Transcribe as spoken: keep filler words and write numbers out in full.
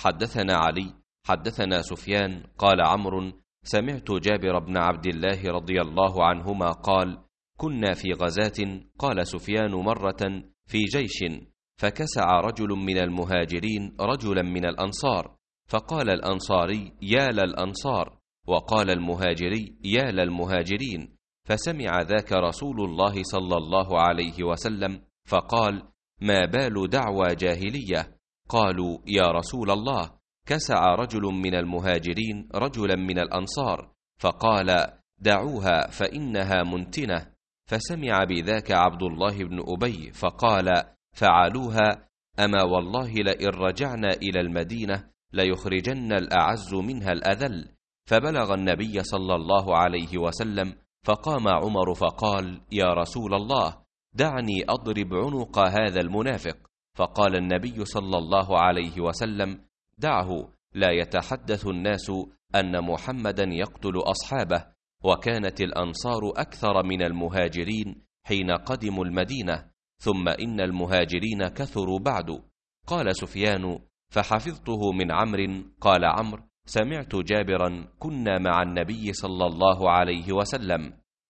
حدثنا علي حدثنا سفيان قال عمرو سمعت جابر بن عبد الله رضي الله عنهما قال كنا في غزاة. قال سفيان مرة في جيش فكسع رجل من المهاجرين رجلا من الأنصار، فقال الأنصاري يا للأنصار، وقال المهاجري يا للمهاجرين، فسمع ذاك رسول الله صلى الله عليه وسلم فقال ما بال دعوى جاهلية؟ قالوا يا رسول الله كسع رجل من المهاجرين رجلا من الأنصار، فقال دعوها فإنها منتنة. فسمع بذاك عبد الله بن أبي فقال فعلوها، أما والله لئن رجعنا إلى المدينة ليخرجن الأعز منها الأذل. فبلغ النبي صلى الله عليه وسلم، فقام عمر فقال يا رسول الله دعني أضرب عنق هذا المنافق. فقال النبي صلى الله عليه وسلم دعه، لا يتحدث الناس أن محمدا يقتل أصحابه. وكانت الأنصار أكثر من المهاجرين حين قدموا المدينة، ثم إن المهاجرين كثروا بعد. قال سفيان فحفظته من عمرو. قال عمرو سمعت جابرا كنا مع النبي صلى الله عليه وسلم